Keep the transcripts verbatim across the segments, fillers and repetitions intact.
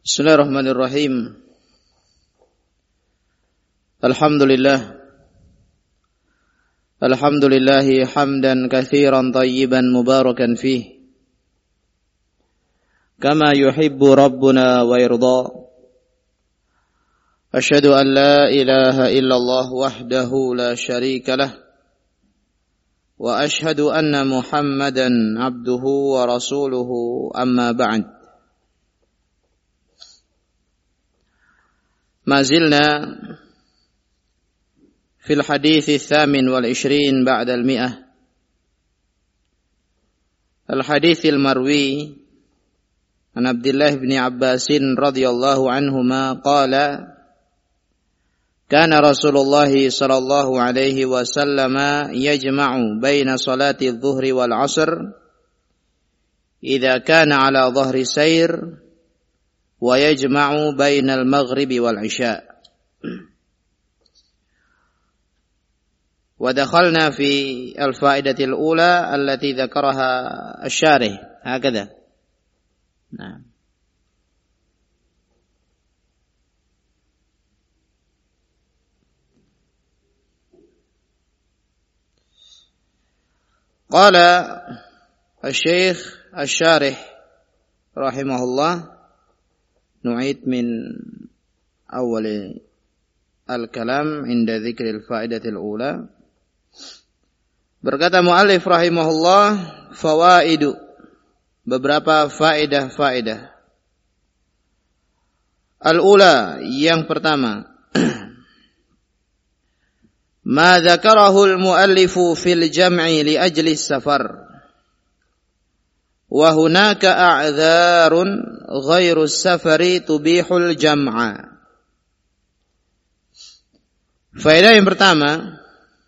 Bismillahirrahmanirrahim. Alhamdulillah. Alhamdulillahi hamdan katsiran tayyiban mubarakan fih. Kama yuhibbu rabbuna wa yarda. Asyhadu an la ilaha illallah wahdahu la syarika lah. Wa asyhadu anna Muhammadan abduhu wa rasuluhu amma ba'd. ما زلنا في الحديث الثامن والعشرين بعد المئة الحديث المروي عن عبد الله بن عباس رضي الله عنهما قال كان رسول الله صلى الله عليه وسلم يجمع بين صلاة الظهر والعصر إذا كان على ظهر سير ويجمع بين المغرب والعشاء. ودخلنا في الفائدة الأولى التي ذكرها الشارح هكذا. نعم. قال الشيخ الشارح رحمه الله نعيد من أول الكلام عند ذكر الفائدة الأولى. Berkata muallif rahimahullah, fawaidu, beberapa faedah-faedah. Al-ula, yang pertama, ma dzakarahu al-muallifu fil jam'i li ajli safar. Wa hunaka a'dzarun ghairu safari tubihul jam'a. Faedah yang pertama,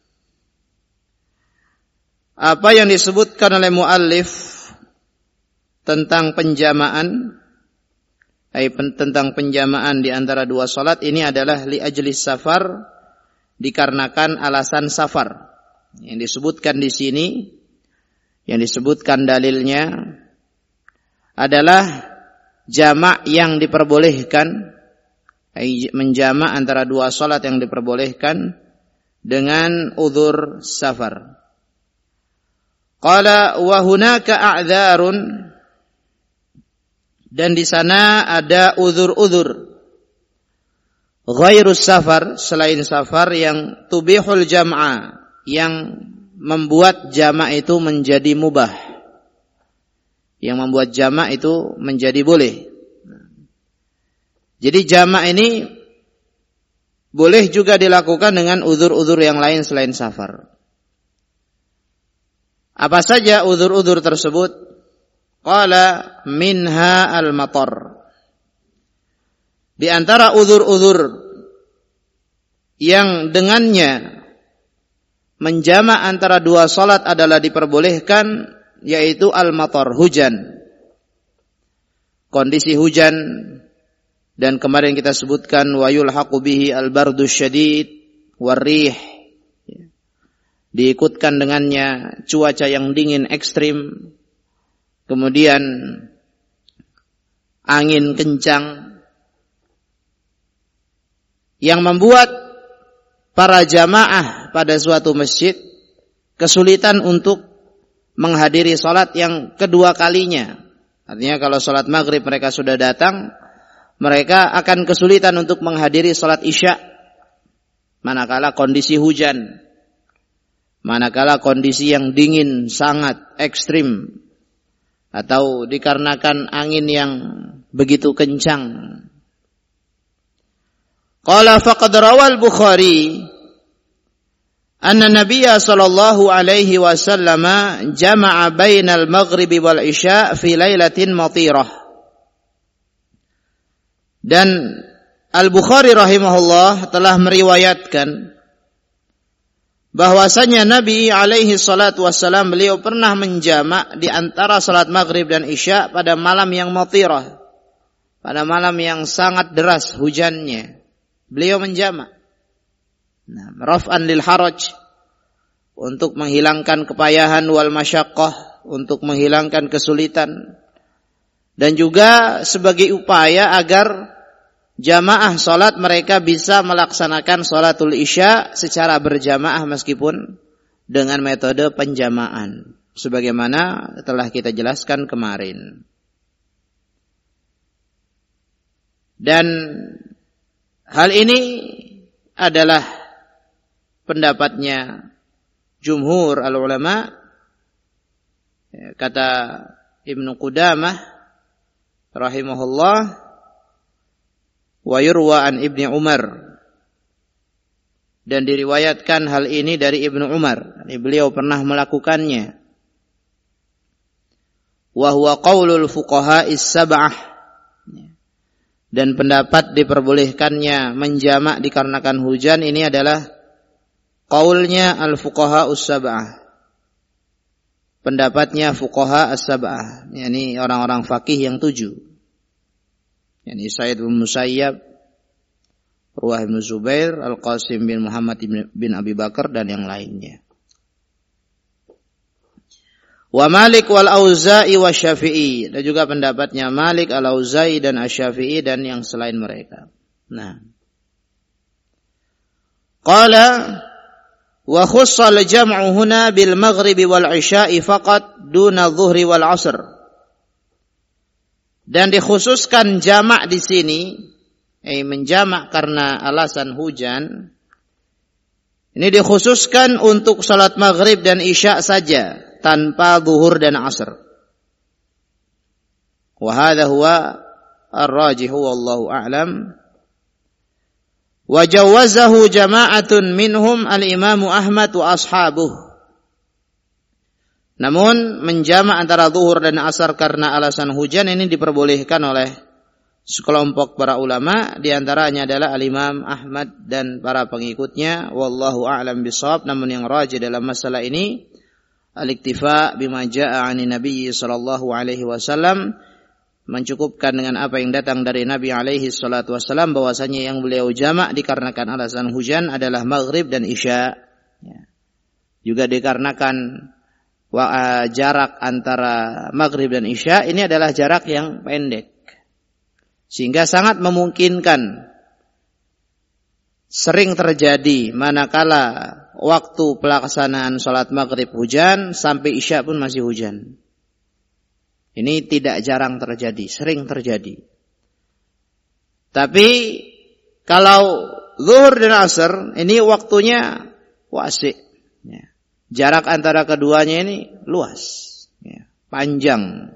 apa yang disebutkan oleh muallif tentang penjamaan, ay, tentang penjamaan di antara dua salat ini adalah li ajli safar, dikarenakan alasan safar. Yang disebutkan di sini, yang disebutkan dalilnya adalah jamak yang diperbolehkan, menjamak antara dua salat yang diperbolehkan dengan udzur safar. Qala wa hunaka a'dzarun, dan di sana ada udzur-udzur ghairus safar, selain safar, yang tubihul jam'a, yang membuat jamak itu menjadi mubah, yang membuat jamak itu menjadi boleh. Jadi jamak ini boleh juga dilakukan dengan udzur-udzur yang lain selain safar. Apa saja udzur-udzur tersebut? Qala minha al-matar. Di antara udzur-udzur yang dengannya menjamak antara dua salat adalah diperbolehkan, yaitu al-matar, hujan. Kondisi hujan, dan kemarin kita sebutkan wa yulhaqu bihi al-bardu syadid warrih, diikutkan dengannya cuaca yang dingin ekstrim, kemudian angin kencang, yang membuat para jamaah pada suatu masjid kesulitan untuk menghadiri salat yang kedua kalinya. Artinya kalau salat maghrib mereka sudah datang, mereka akan kesulitan untuk menghadiri salat isya manakala kondisi hujan, manakala kondisi yang dingin sangat ekstrim, atau dikarenakan angin yang begitu kencang. Qala faqad rawal Bukhari anna Nabiyya sallallahu alaihi wasallam jama'a bainal maghribi wal isya fi lailatin matirah. Dan Al-Bukhari rahimahullah telah meriwayatkan bahwasanya Nabi alaihi salatu wassalam beliau pernah menjamak di antara salat maghrib dan isya pada malam yang matirah, pada malam yang sangat deras hujannya. Beliau menjamak. Nah, raf'an lil haraj, untuk menghilangkan kepayahan wal masyaqqah, untuk menghilangkan kesulitan. Dan juga sebagai upaya agar jamaah salat mereka bisa melaksanakan salatul isya secara berjamaah meskipun dengan metode penjamaan sebagaimana telah kita jelaskan kemarin. Dan hal ini adalah pendapatnya jumhur al-ulama, kata Ibnu Qudamah rahimahullah, wa yurwa an Ibni Umar, dan diriwayatkan hal ini dari Ibnu Umar, beliau pernah melakukannya. Wa huwa qaulul fuqaha'is sab'ah, dan pendapat diperbolehkannya menjamak dikarenakan hujan ini adalah qaulnya al-fuqaha'us sab'ah, pendapatnya fuqaha as-sab'ah, yakni orang-orang fakih yang tujuh, yakni Sa'id bin Musayyab, Urwah bin Zubair, Al-Qasim bin Muhammad bin Abi Bakar, dan yang lainnya. Wa Malik wal Auza'i wa Syafi'i, dan juga pendapatnya Malik, Al-Auza'i dan Asy-Syafi'i dan yang selain mereka. Nah, qala wa khussal jam'u huna bil maghribi wal isya'i faqat duna dhuhri wal 'asr. Dan dikhususkan jamak di sini, eh menjamak karena alasan hujan. Ini dikhususkan untuk salat maghrib dan isya saja, tanpa zuhur dan asar. Wa hadha huwa ar-rajih wallahu a'lam. Wa jawazahu jama'atun minhum al-Imam Ahmad wa ashabuh. Namun menjamak antara zuhur dan asar karena alasan hujan ini diperbolehkan oleh sekelompok para ulama, di antaranya adalah al-Imam Ahmad dan para pengikutnya, wallahu a'lam bishawab. Namun yang rajih dalam masalah ini al-iktifa bima jaa'a 'ani Nabi sallallahu alaihi wasallam, mencukupkan dengan apa yang datang dari Nabi alaihi salatu wasallam, bahwasanya yang beliau jamak dikarenakan alasan hujan adalah maghrib dan isya. Ya. Juga dikarenakan wa, uh, jarak antara maghrib dan isya ini adalah jarak yang pendek, sehingga sangat memungkinkan sering terjadi manakala waktu pelaksanaan sholat maghrib hujan, sampai isya pun masih hujan. Ini tidak jarang terjadi, sering terjadi. Tapi kalau zuhur dan asar ini waktunya wasi', ya. Jarak antara keduanya ini luas, ya, panjang.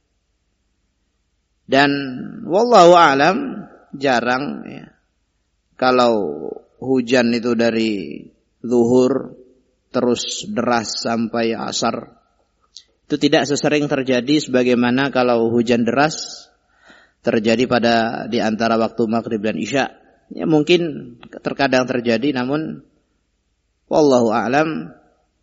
Dan wallahu a'lam jarang, ya, kalau hujan itu dari zuhur terus deras sampai asar, itu tidak sesering terjadi sebagaimana kalau hujan deras terjadi pada di antara waktu maghrib dan isya. Ya mungkin terkadang terjadi, namun wallahu a'lam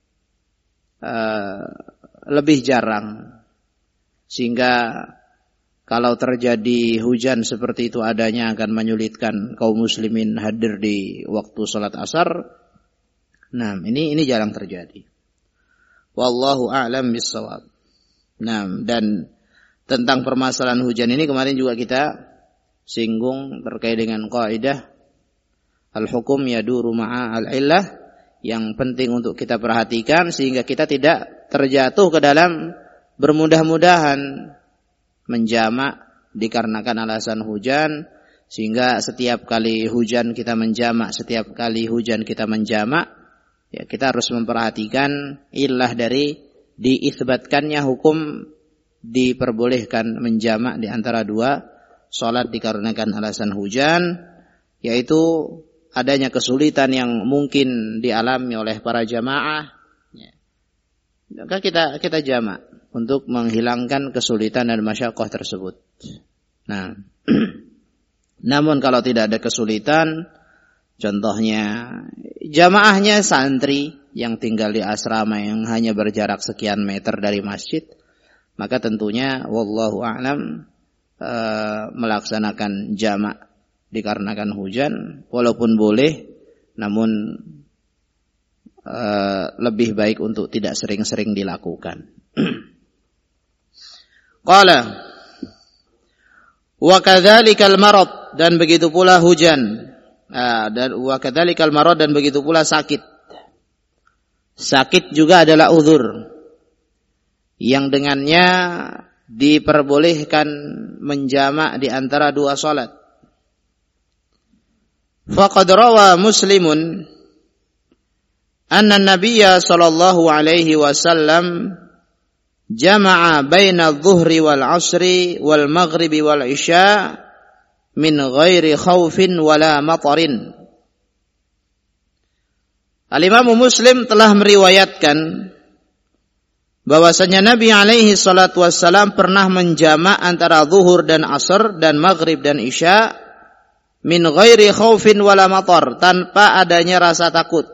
uh, lebih jarang. Sehingga kalau terjadi hujan seperti itu adanya akan menyulitkan kaum muslimin hadir di waktu salat asar. Nah, ini ini jarang terjadi. Wallahu a'lam bissawab. Nah, dan tentang permasalahan hujan ini kemarin juga kita singgung terkait dengan kaidah al-hukum yaduru ma'a al-illah, yang penting untuk kita perhatikan sehingga kita tidak terjatuh ke dalam bermudah-mudahan menjamak dikarenakan alasan hujan, sehingga setiap kali hujan kita menjamak, setiap kali hujan kita menjamak. Ya, kita harus memperhatikan illah dari diisbatkannya hukum diperbolehkan menjamak di antara dua salat dikarenakan alasan hujan, yaitu adanya kesulitan yang mungkin dialami oleh para jamaah. Ya. Maka kita kita jamak untuk menghilangkan kesulitan dan masyaqqah tersebut. Nah, namun kalau tidak ada kesulitan, contohnya jamaahnya santri yang tinggal di asrama yang hanya berjarak sekian meter dari masjid, maka tentunya wallahu a'lam e, melaksanakan jamak dikarenakan hujan walaupun boleh, namun e, lebih baik untuk tidak sering-sering dilakukan. Qala Wa kadzalikal marad, dan begitu pula hujan. Nah, dan wa kadzalikal marad, dan begitu pula sakit. Sakit juga adalah uzur yang dengannya diperbolehkan menjamak di antara dua salat. Faqad rawa Muslimun anna an-nabiyya sallallahu alaihi wasallam jama'a baina adh-dhuhri wal 'ashri wal maghribi wal 'isya min ghairi khaufin wala matarin. Al-Imam Muslim telah meriwayatkan bahwasanya Nabi alaihi salatu wassalam pernah menjamak antara zuhur dan asar dan maghrib dan isya min ghairi khaufin wala matar, tanpa adanya rasa takut,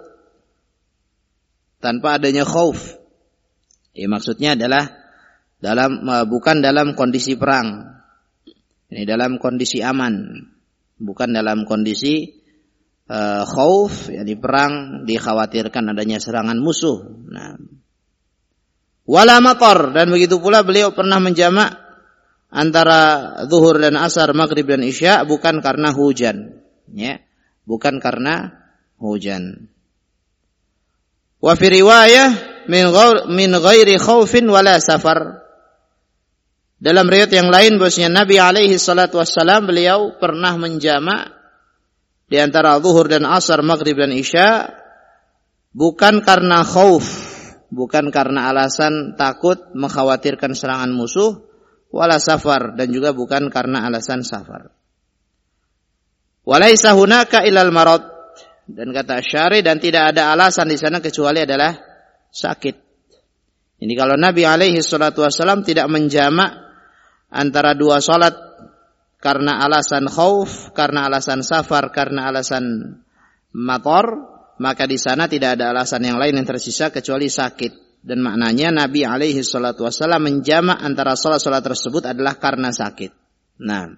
tanpa adanya khauf. Ya, maksudnya adalah dalam bukan dalam kondisi perang. Ini dalam kondisi aman, bukan dalam kondisi uh, khauf, yakni perang, dikhawatirkan adanya serangan musuh. Nah, wala matar, dan begitu pula beliau pernah menjamak antara zuhur dan asar, maghrib dan isya bukan karena hujan, ya, bukan karena hujan. Wa fi riwayah min ghairi khaufin wala safar. Dalam riwayat yang lain bahwasanya Nabi alaihi salatu wassalam beliau pernah menjamak di antara zuhur dan asar, maghrib dan isya bukan karena khauf, bukan karena alasan takut mengkhawatirkan serangan musuh, wala safar, dan juga bukan karena alasan safar. Walaisa hunaka ilal marad, dan kata Syari, dan tidak ada alasan di sana kecuali adalah sakit. Ini kalau Nabi alaihi salatu wassalam tidak menjamak antara dua salat karena alasan khauf, karena alasan safar, karena alasan matar, maka di sana tidak ada alasan yang lain yang tersisa kecuali sakit. Dan maknanya Nabi alaihi salatu wassalam menjamak antara salat-salat tersebut adalah karena sakit. Nah,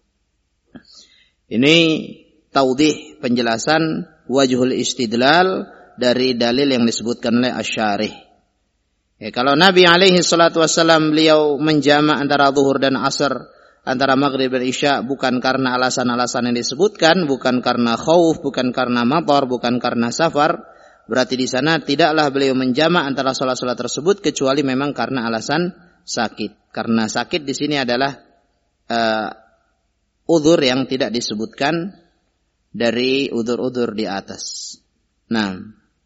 ini taudih, penjelasan wajhul istidlal dari dalil yang disebutkan oleh Asy-Syarih. Ya, kalau Nabi alaihi salatu wassalam beliau menjamak antara zuhur dan asar, antara maghrib dan isya bukan karena alasan-alasan yang disebutkan, bukan karena khauf, bukan karena matar, bukan karena safar, berarti di sana tidaklah beliau menjamak antara salat-salat tersebut kecuali memang karena alasan sakit. Karena sakit di sini adalah uh, udzur yang tidak disebutkan dari udzur-udzur di atas. Nah,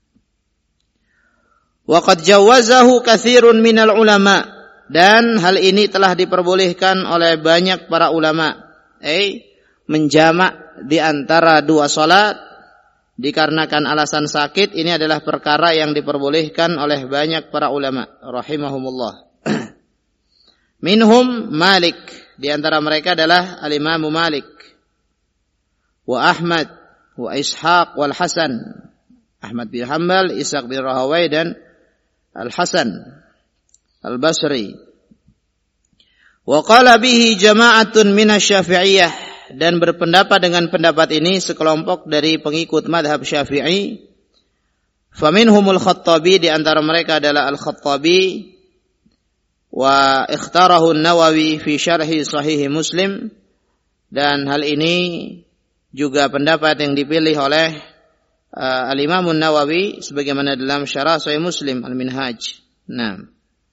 waqad jawazahu katsirun minal ulama, dan hal ini telah diperbolehkan oleh banyak para ulama, eh menjamak di antara dua salat dikarenakan alasan sakit. Ini adalah perkara yang diperbolehkan oleh banyak para ulama rahimahumullah. Minhum Malik, di antara mereka adalah al-Imam Malik, wa Ahmad, wa Ishaq wal Hasan, Ahmad bin Hanbal, Ishaq bin Rahawai, dan Al-Hasan Al-Basri. Wa qala bihi jama'atun minasy-Syafi'iyah, dan berpendapat dengan pendapat ini sekelompok dari pengikut madhab Syafi'i. Faminhumul Khattabi, di antara mereka adalah Al-Khattabi, wa ikhtarahu An-Nawawi fi syarhi Sahih Muslim, dan hal ini juga pendapat yang dipilih oleh uh, Al-Imam An-Nawawi sebagaimana dalam syarah Sahih Muslim Al-Minhaj. Nah,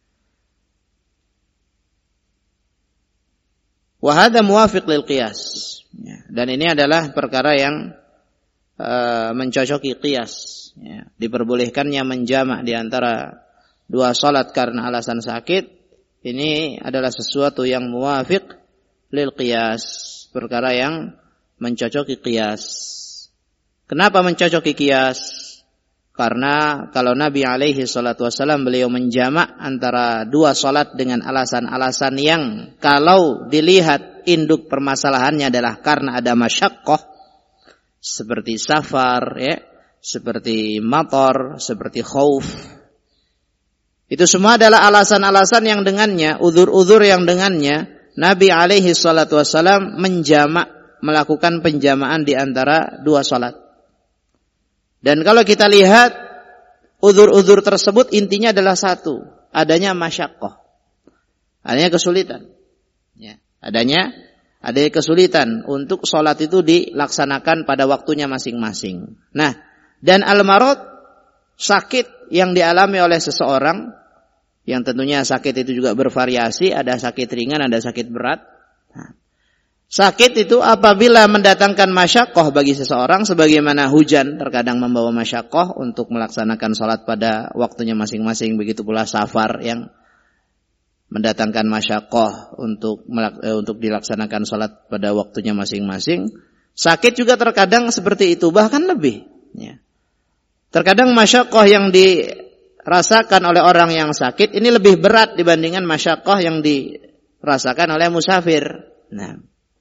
wa hadha muwafiq lil qiyas, ya, dan ini adalah perkara yang uh, mencocoki qiyas, ya, diperbolehkannya menjamak di antara dua salat karena alasan sakit. Ini adalah sesuatu yang muwafiq lil qiyas, perkara yang mencocoki qiyas. Kenapa mencocoki qiyas? Karena kalau Nabi alaihi salatu wassalam beliau menjamak antara dua salat dengan alasan-alasan yang kalau dilihat induk permasalahannya adalah karena ada masyaqqah, seperti safar, ya, seperti matar, seperti khauf. Itu semua adalah alasan-alasan yang dengannya, uzur-uzur yang dengannya Nabi alaihi salatu wassalam menjamak, melakukan penjamaan di antara dua salat. Dan kalau kita lihat uzur-uzur tersebut intinya adalah satu, adanya masyaqqah, adanya kesulitan, ya, adanya ada kesulitan untuk sholat itu dilaksanakan pada waktunya masing-masing. Nah, dan al-marad, sakit yang dialami oleh seseorang, yang tentunya sakit itu juga bervariasi, ada sakit ringan, ada sakit berat. Nah, sakit itu apabila mendatangkan masyaqqah bagi seseorang, sebagaimana hujan terkadang membawa masyaqqah untuk melaksanakan sholat pada waktunya masing-masing, begitu pula safar yang mendatangkan masyaqqah untuk untuk dilaksanakan sholat pada waktunya masing-masing. Sakit juga terkadang seperti itu, bahkan lebih. Ya. Terkadang masyaqqah yang dirasakan oleh orang yang sakit ini lebih berat dibandingkan masyaqqah yang dirasakan oleh musafir. Nah,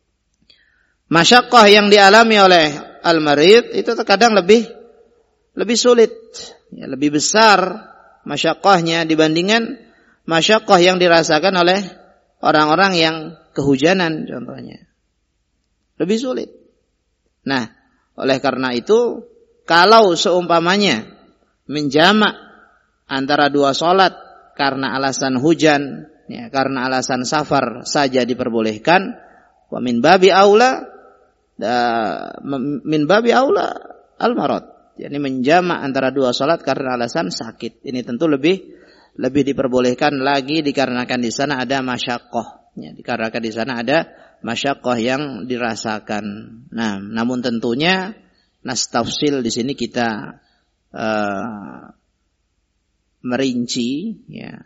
masyaqqah yang dialami oleh al-marid itu terkadang lebih lebih sulit, ya, lebih besar masyaqqahnya dibandingkan masyaqqah yang dirasakan oleh orang-orang yang kehujanan contohnya. Lebih sulit. Nah, oleh karena itu, kalau seumpamanya menjamak antara dua sholat karena alasan hujan, ya, karena alasan safar saja diperbolehkan, wa min babi aula, da, min babi aula al-marad. Yani menjamak antara dua sholat karena alasan sakit. Ini tentu lebih lebih diperbolehkan lagi dikarenakan di sana ada masyaqqah. Ya, dikarenakan di sana ada masyaqqah yang dirasakan. Nah, namun tentunya nastafsil di sini kita uh, merinci, ya.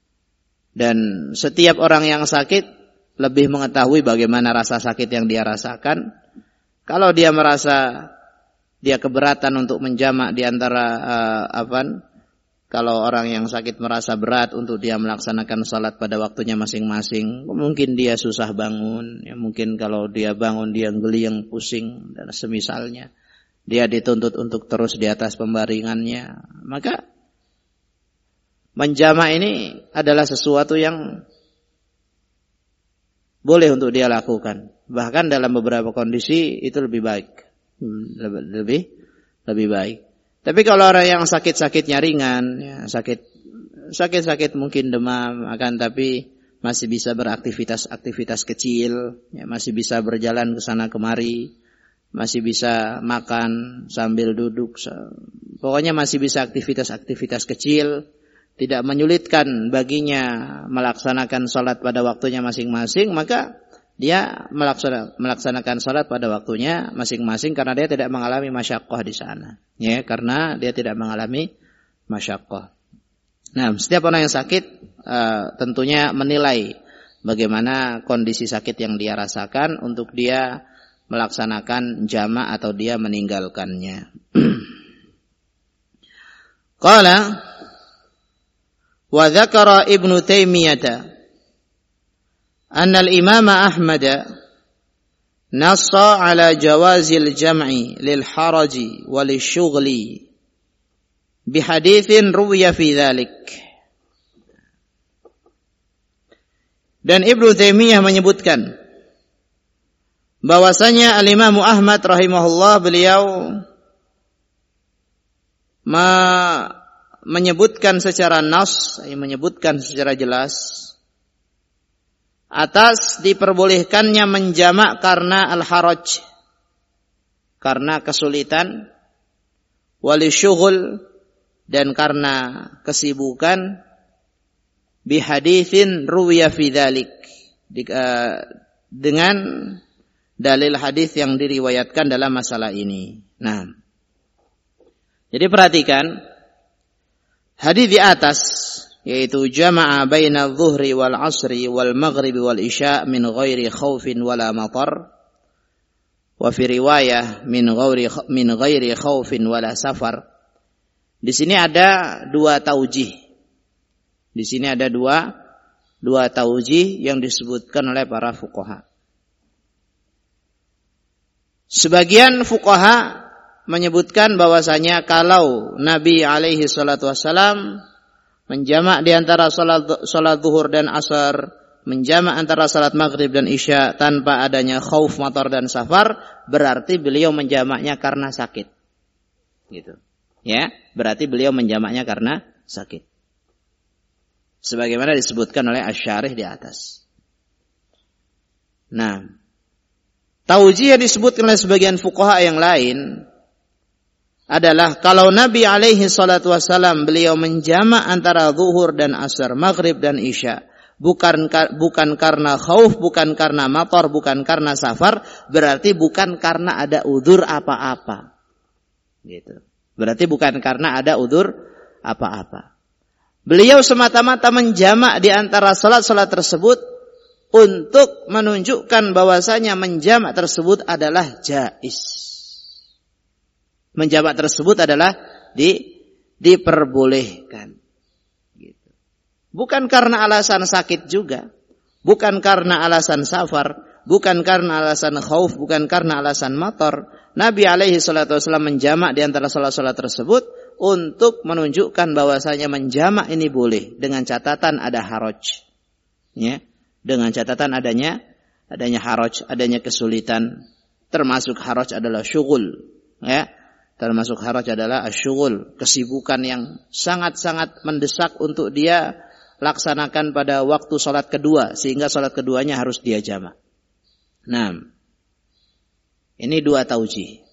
Dan setiap orang yang sakit lebih mengetahui bagaimana rasa sakit yang dia rasakan. Kalau dia merasa dia keberatan untuk menjamak di antara uh, apa? Kalau orang yang sakit merasa berat untuk dia melaksanakan salat pada waktunya masing-masing, mungkin dia susah bangun, ya mungkin kalau dia bangun dia geliang, pusing dan semisalnya. Dia dituntut untuk terus di atas pembaringannya. Maka menjamak ini adalah sesuatu yang boleh untuk dia lakukan. Bahkan dalam beberapa kondisi itu lebih baik. Lebih lebih, lebih baik. Tapi kalau orang yang sakit-sakitnya ringan, ya, sakit sakit-sakit mungkin demam, akan tapi masih bisa beraktivitas-aktivitas kecil, ya, masih bisa berjalan ke sana kemari, masih bisa makan sambil duduk, pokoknya masih bisa aktivitas-aktivitas kecil, tidak menyulitkan baginya melaksanakan salat pada waktunya masing-masing, maka dia melaksanakan, melaksanakan salat pada waktunya masing-masing karena dia tidak mengalami masyaqqah di sana. Ya, karena dia tidak mengalami masyaqqah. Nah, setiap orang yang sakit uh, tentunya menilai bagaimana kondisi sakit yang dia rasakan untuk dia melaksanakan jama' atau dia meninggalkannya. Qala wa dzakara Ibnu Taimiyah أن الإمام أحمد نص على جواز الجمع للحرج وللشغل بحديث روي في ذلك. Dan Ibnu Taimiyah menyebutkan bahwasanya Al-Imam Ahmad rahimahullah beliau ma- menyebutkan secara nas, menyebutkan secara jelas atas diperbolehkannya menjamak karena al-haraj, karena kesulitan, wali syughul, dan karena kesibukan, bihaditsin ruwiya fi dzalik, dengan dalil hadis yang diriwayatkan dalam masalah ini. Nah, jadi perhatikan hadis di atas, yaitu jama'a baina adh-dhuhri wal 'ashri wal maghribi wal isya' min ghairi khaufin wala matar, wa fi riwayah min ghairi min ghairi khaufin wala safar. Di sini ada dua taujih. Di sini ada dua dua taujih yang disebutkan oleh para fuqaha. Sebagian fuqaha menyebutkan bahwasanya kalau Nabi alaihi salatu wassalam menjamak di antara salat salat zuhur dan asar, menjamak antara salat maghrib dan isya tanpa adanya khauf, matar dan safar, berarti beliau menjamaknya karena sakit. Gitu. Ya, berarti beliau menjamaknya karena sakit. Sebagaimana disebutkan oleh Asy-Syarih di atas. Nah, taujih yang disebutkan oleh sebagian fuqaha yang lain adalah kalau Nabi alaihi salatu wassalam beliau menjamak antara zuhur dan asar, maghrib dan isya, bukan bukan karena khauf, bukan karena matar, bukan karena safar, berarti bukan karena ada udzur apa-apa. Gitu. Berarti bukan karena ada udzur apa-apa. Beliau semata-mata menjamak di antara salat-salat tersebut untuk menunjukkan bahwasanya menjamak tersebut adalah jaiz. Menjamak tersebut adalah di, diperbolehkan. Gitu. Bukan karena alasan sakit juga. Bukan karena alasan safar. Bukan karena alasan khauf. Bukan karena alasan matar. Nabi alaihi salatu wasallam menjamak di antara salat-salat tersebut untuk menunjukkan bahwasanya menjamak ini boleh. Dengan catatan ada haraj. Ya. Dengan catatan adanya adanya haraj, adanya kesulitan. Termasuk haraj adalah syughul. Ya. Termasuk haraj adalah asyughul, kesibukan yang sangat-sangat mendesak untuk dia laksanakan pada waktu salat kedua, sehingga salat keduanya harus dia jamak. Nah, ini dua taujih.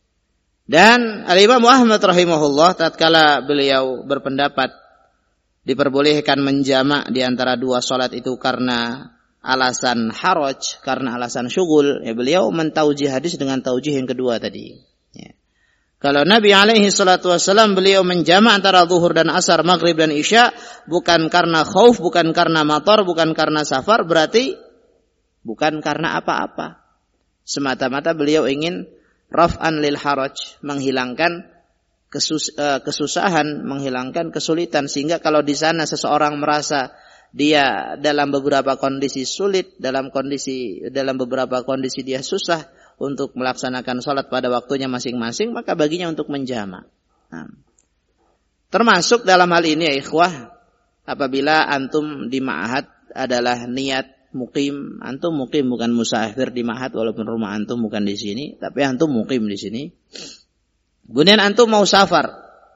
Dan Al-Imam Ahmad rahimahullah tatkala beliau berpendapat diperbolehkan menjamak di antara dua salat itu karena alasan haraj, karena alasan syughul, ya beliau mentaujih hadis dengan taujih yang kedua tadi. Ya. Kalau Nabi alaihi salatu wassalam beliau menjamak antara zuhur dan asar, maghrib dan isya bukan karena khauf, bukan karena matar, bukan karena safar, berarti bukan karena apa-apa. Semata-mata beliau ingin raf'an lil haraj, menghilangkan kesus, uh, kesusahan, menghilangkan kesulitan, sehingga kalau di sana seseorang merasa dia dalam beberapa kondisi sulit, dalam kondisi dalam beberapa kondisi dia susah untuk melaksanakan sholat pada waktunya masing-masing, maka baginya untuk menjamak. Nah, termasuk dalam hal ini ya ikhwah, apabila antum di ma'had adalah niat mukim, antum mukim bukan musafir di ma'had, walaupun rumah antum bukan di sini, tapi antum mukim di sini. Kemudian antum mau safar,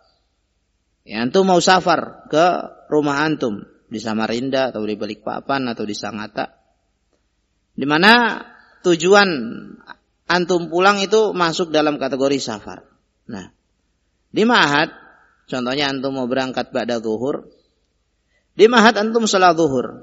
ya antum mau safar ke rumah antum di Samarinda atau di Balikpapan atau di Sangatta, di mana tujuan antum pulang itu masuk dalam kategori safar. Nah, di ma'had, contohnya antum mau berangkat ba'da zuhur, di ma'had antum salat zuhur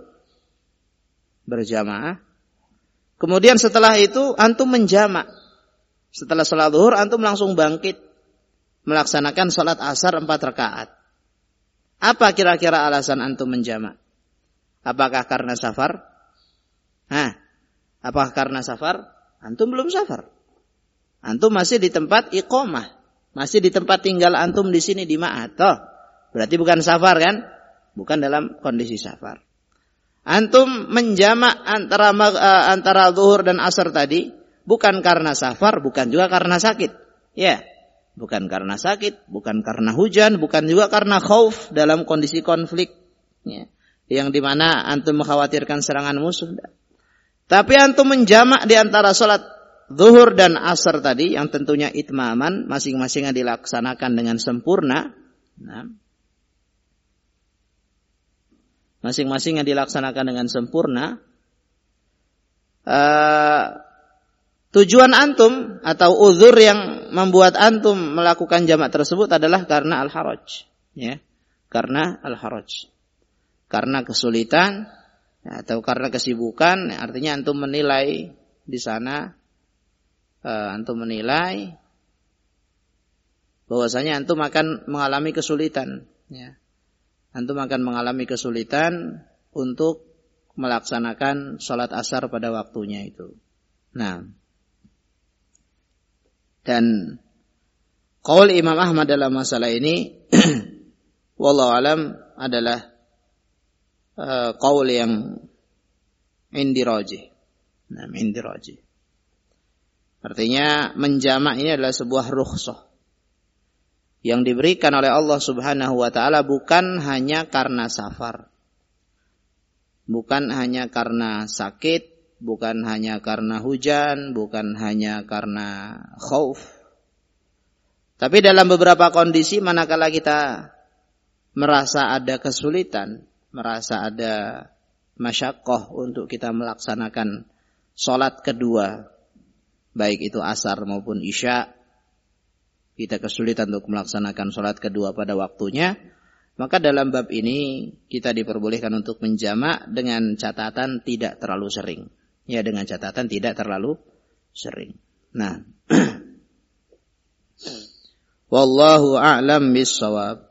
berjamaah. Kemudian setelah itu antum menjamak. Setelah salat zuhur antum langsung bangkit melaksanakan salat asar empat rakaat. Apa kira-kira alasan antum menjamak? Apakah karena safar? Hah? Apakah karena safar? Antum belum safar. Antum masih di tempat iqamah. Masih di tempat tinggal antum di sini di ma'had. Toh, berarti bukan safar kan? Bukan dalam kondisi safar. Antum menjamak antara uh, antara zuhur dan asar tadi bukan karena safar, bukan juga karena sakit. Ya, bukan karena sakit, bukan karena hujan, bukan juga karena khauf dalam kondisi konflik. Ya, yang dimana antum mengkhawatirkan serangan musuh. Tapi antum menjamak di antara salat zuhur dan asar tadi yang tentunya itmaman, masing-masing yang dilaksanakan dengan sempurna. Nah, masing-masing yang dilaksanakan dengan sempurna. Uh, tujuan antum atau uzur yang membuat antum melakukan jamak tersebut adalah karena al-haraj, ya, karena al-haraj, karena kesulitan atau karena kesibukan. Artinya antum menilai di sana, uh, antum menilai bahwasanya antum akan mengalami kesulitan, ya. Antum akan mengalami kesulitan untuk melaksanakan sholat asar pada waktunya itu. Nah, dan qaul Imam Ahmad dalam masalah ini wallahu alam adalah uh, qaul yang indi rajih. Nah, indi rajih. Artinya menjamak ini adalah sebuah rukhsah yang diberikan oleh Allah Subhanahu wa taala bukan hanya karena safar. Bukan hanya karena sakit, bukan hanya karena hujan, bukan hanya karena khauf. Tapi dalam beberapa kondisi manakala kita merasa ada kesulitan, merasa ada masyaqqah untuk kita melaksanakan salat kedua, baik itu asar maupun isya, kita kesulitan untuk melaksanakan sholat kedua pada waktunya, maka dalam bab ini kita diperbolehkan untuk menjamak dengan catatan tidak terlalu sering. Ya, dengan catatan tidak terlalu sering. Nah, wallahu a'lam bis-shawab.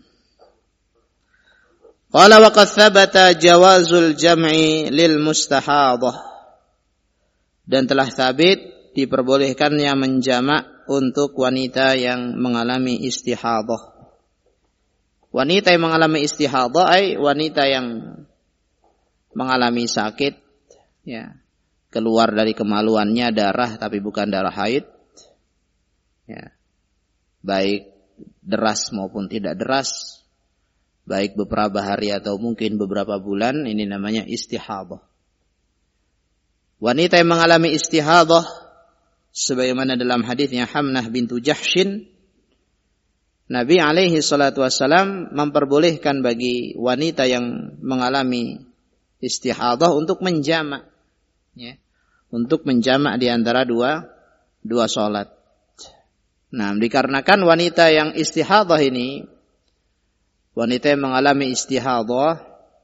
Qala wa qad thabata jawazul jam'i lil mustahadhah. Dan telah sabit diperbolehkannya menjamak untuk wanita yang mengalami istihadhah. Wanita yang mengalami istihadhah ay wanita yang mengalami sakit, ya, keluar dari kemaluannya darah tapi bukan darah haid, ya, baik deras maupun tidak deras, baik beberapa hari atau mungkin beberapa bulan, ini namanya istihadhah. Wanita yang mengalami istihadhah, sebagaimana dalam hadisnya Hamnah bintu Jahshin, Nabi alaihi salatu wassalam memperbolehkan bagi wanita yang mengalami istihadhah untuk menjamak, ya, untuk menjamak di antara dua dua salat. Nah, dikarenakan wanita yang istihadhah ini, wanita yang mengalami istihadhah,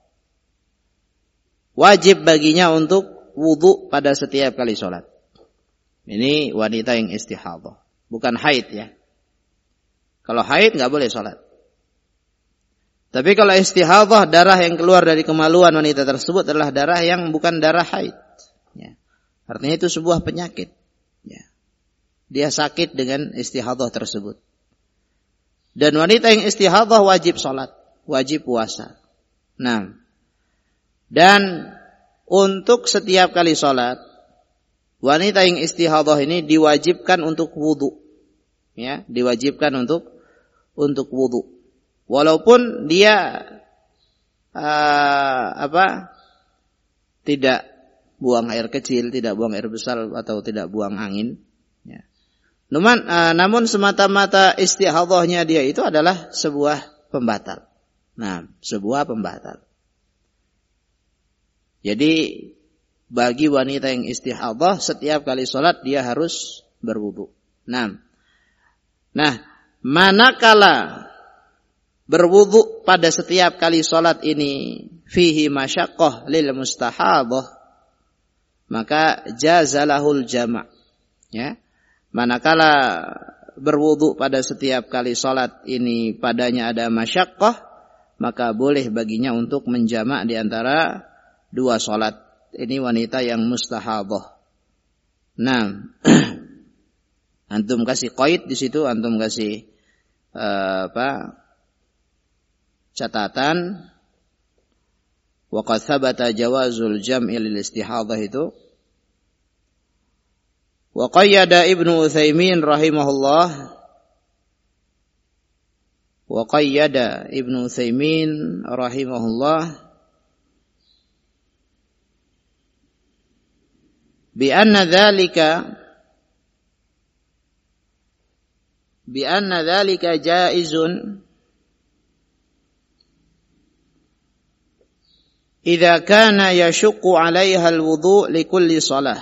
wajib baginya untuk wudu pada setiap kali salat. Ini wanita yang istihadhah, bukan haid, ya. Kalau haid nggak boleh sholat. Tapi kalau istihadhah, darah yang keluar dari kemaluan wanita tersebut adalah darah yang bukan darah haid. Ya. Artinya itu sebuah penyakit. Ya. Dia sakit dengan istihadhah tersebut. Dan wanita yang istihadhah wajib sholat, wajib puasa. Nah, dan untuk setiap kali sholat, wanita yang istihadhah ini diwajibkan untuk wudu. Ya, diwajibkan untuk untuk wudu. Walaupun dia uh, apa? tidak buang air kecil, tidak buang air besar atau tidak buang angin, ya. Namun, uh, namun semata-mata istihadhahnya dia itu adalah sebuah pembatal. Nah, sebuah pembatal. Jadi bagi wanita yang istihadhah, setiap kali sholat dia harus berwudu. Nah, Nah, manakala berwudu pada setiap kali sholat ini fihi masyaqqah lil mustahadhah, maka jazalahul jama'. Ya. Manakala berwudu pada setiap kali sholat ini padanya ada masyaqqah, maka boleh baginya untuk menjamak di antara dua sholat. Ini wanita yang mustahadhah. Nah, antum kasih qaid di situ, antum kasih uh, apa? catatan. Wa qad thabata jawazul jam'i lil istihadhah itu. Wa qayyada Ibnu Utsaimin rahimahullah. Wa qayyada Ibnu Utsaimin rahimahullah bi anna dzalika بأن ذلك جائز إذا كان يشق عليها الوضوء لكل صلاة.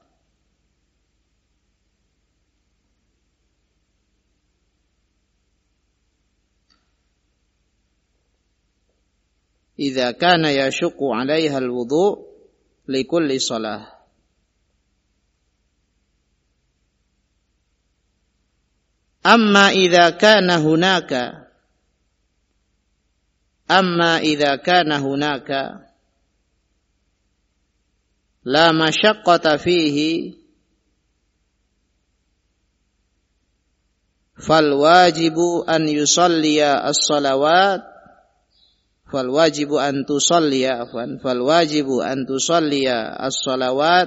إذا كان يشق عليها الوضوء لكل صلاة. Amma idza kana hunaka Amma idza kana hunaka la masyaqqata fihi fal wajibu an yusalliya as-salawat fal wajibu an tusalliya afwan fal wajibu an tusalliya as-salawat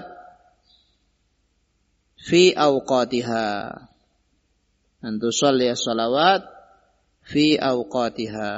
fi awqatiha. An tusalli as-salawat fi awqatiha.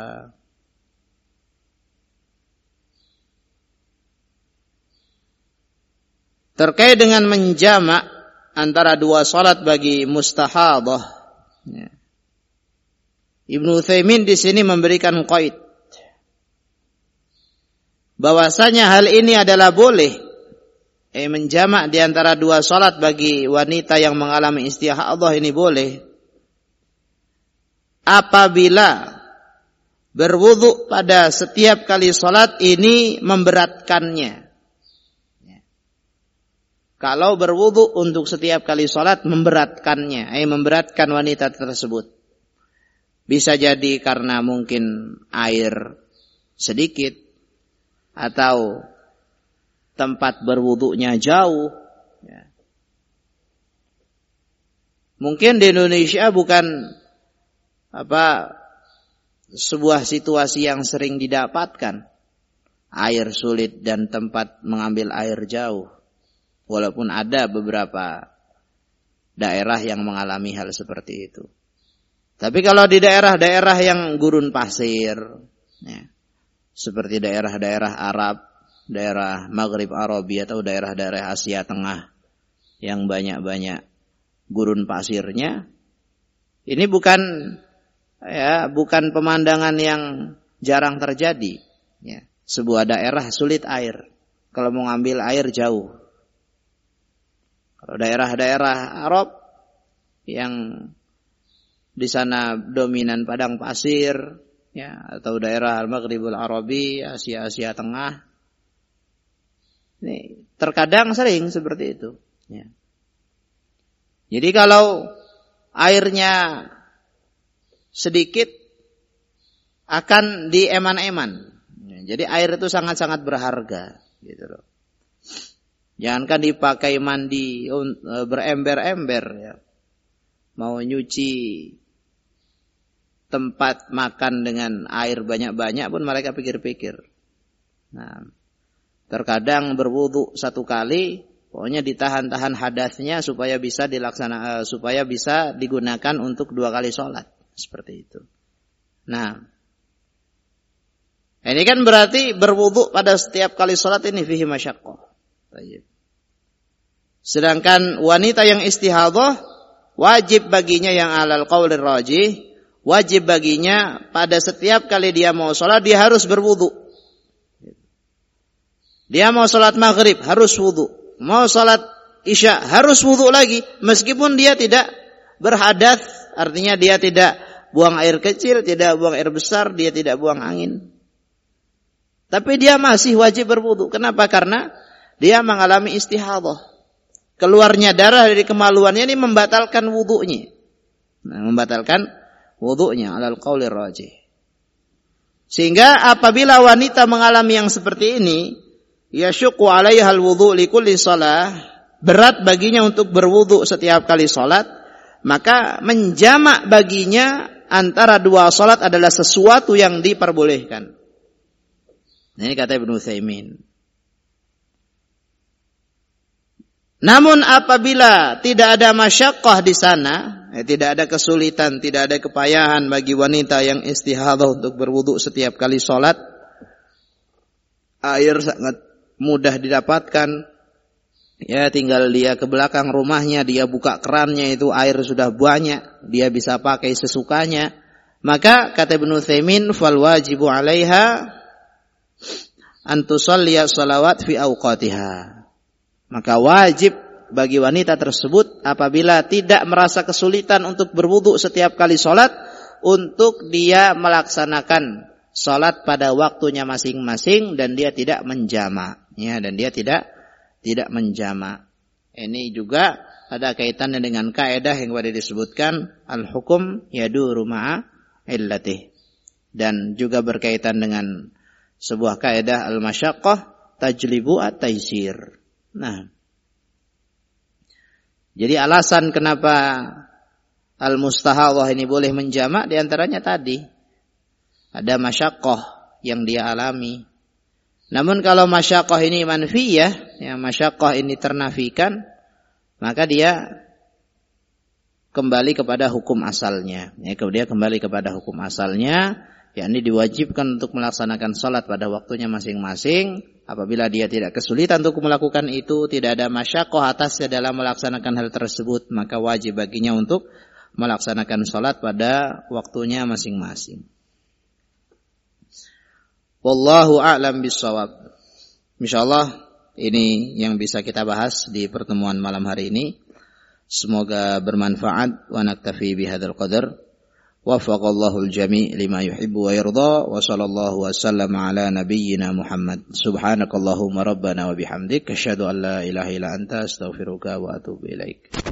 Terkait dengan menjamak antara dua salat bagi mustahadhah, ya. Ibnu Utsaimin di sini memberikan qaid bahwasanya hal ini adalah boleh eh menjamak di antara dua salat bagi wanita yang mengalami istihadah ini boleh apabila berwudu pada setiap kali salat ini memberatkannya. Kalau berwudu untuk setiap kali salat memberatkannya, eh memberatkan wanita tersebut. Bisa jadi karena mungkin air sedikit atau tempat berwudunya jauh. Ya. Mungkin di Indonesia bukan apa sebuah situasi yang sering didapatkan, air sulit dan tempat mengambil air jauh. Walaupun ada beberapa daerah yang mengalami hal seperti itu. Tapi kalau di daerah-daerah yang gurun pasir, ya, seperti daerah-daerah Arab, daerah Maghrib Arabi atau daerah-daerah Asia Tengah yang banyak-banyak gurun pasirnya, ini bukan ya bukan pemandangan yang jarang terjadi. Ya, sebuah daerah sulit air, kalau mau ngambil air jauh. Kalau daerah-daerah Arab yang di sana dominan padang pasir, ya, atau daerah Al-Maghribul Arabi, Asia-Asia Tengah, ini terkadang sering seperti itu. Ya. Jadi kalau airnya sedikit akan dieman-eman. Ya, jadi air itu sangat-sangat berharga, gitu loh. Jangankan dipakai mandi berember-ember, ya. Mau nyuci tempat makan dengan air banyak-banyak pun mereka pikir-pikir. Nah, terkadang berwudu satu kali, pokoknya ditahan-tahan hadasnya supaya bisa dilaksana, supaya bisa digunakan untuk dua kali sholat, seperti itu. Nah, ini kan berarti berwudu pada setiap kali sholat ini fihi masyaqqah. Sedangkan wanita yang istihadah wajib baginya yang alal qaulir rajih, wajib baginya pada setiap kali dia mau sholat dia harus berwudu. Dia mau sholat maghrib harus wudu, mau sholat isya harus wudu lagi, meskipun dia tidak berhadas, artinya dia tidak buang air kecil, tidak buang air besar, dia tidak buang angin. Tapi dia masih wajib berwudu. Kenapa? Karena dia mengalami istihadah. Keluarnya darah dari kemaluannya ini membatalkan wudunya. Nah, membatalkan wudunya alal qaulir rajih. Sehingga apabila wanita mengalami yang seperti ini, yasyuqqu 'alaiha al-wudu' li kulli shalah, berat baginya untuk berwudu setiap kali salat, maka menjamak baginya antara dua salat adalah sesuatu yang diperbolehkan. Ini kata Ibnu Utsaimin. Namun apabila tidak ada masyaqqah di sana, eh, tidak ada kesulitan, tidak ada kepayahan bagi wanita yang istihadah untuk berwudu setiap kali sholat, air sangat mudah didapatkan, ya tinggal dia ke belakang rumahnya, dia buka kerannya itu air sudah banyak, dia bisa pakai sesukanya, maka kata Ibnu Utsaimin, fal wajibu 'alaiha an tusalliya shalawat fi awqatiha. Maka wajib bagi wanita tersebut apabila tidak merasa kesulitan untuk berwudu setiap kali sholat, untuk dia melaksanakan sholat pada waktunya masing-masing dan dia tidak menjamak, ya, dan dia tidak tidak menjamak. Ini juga ada kaitannya dengan kaidah yang pada disebutkan al-hukum yaduru ma'a illatih, dan juga berkaitan dengan sebuah kaidah al-masyaqqah tajlibu at-taysir. Nah, jadi alasan kenapa al-mustahadah ini boleh menjamak diantaranya tadi ada masyaqqah yang dia alami. Namun kalau masyaqqah ini manfiyah, ya masyaqqah ini ternafikan, maka dia kembali kepada hukum asalnya. Ya, dia kembali kepada hukum asalnya, yakni diwajibkan untuk melaksanakan salat pada waktunya masing-masing. Apabila dia tidak kesulitan untuk melakukan itu, tidak ada masyaqqah atasnya dalam melaksanakan hal tersebut, maka wajib baginya untuk melaksanakan salat pada waktunya masing-masing. Wallahu a'lam bishawab. Insyaallah ini yang bisa kita bahas di pertemuan malam hari ini. Semoga bermanfaat. Wa naktafi bihadzal qadar. Wafaqallahu al-jami' lima yuhibbu wa yarda. Wa sallallahu wa sallam ala nabiyyina Muhammad. Subhanakallahumma rabbana wa bihamdik asyhadu an la ilaha illa anta astaghfiruka wa atubu ilaik.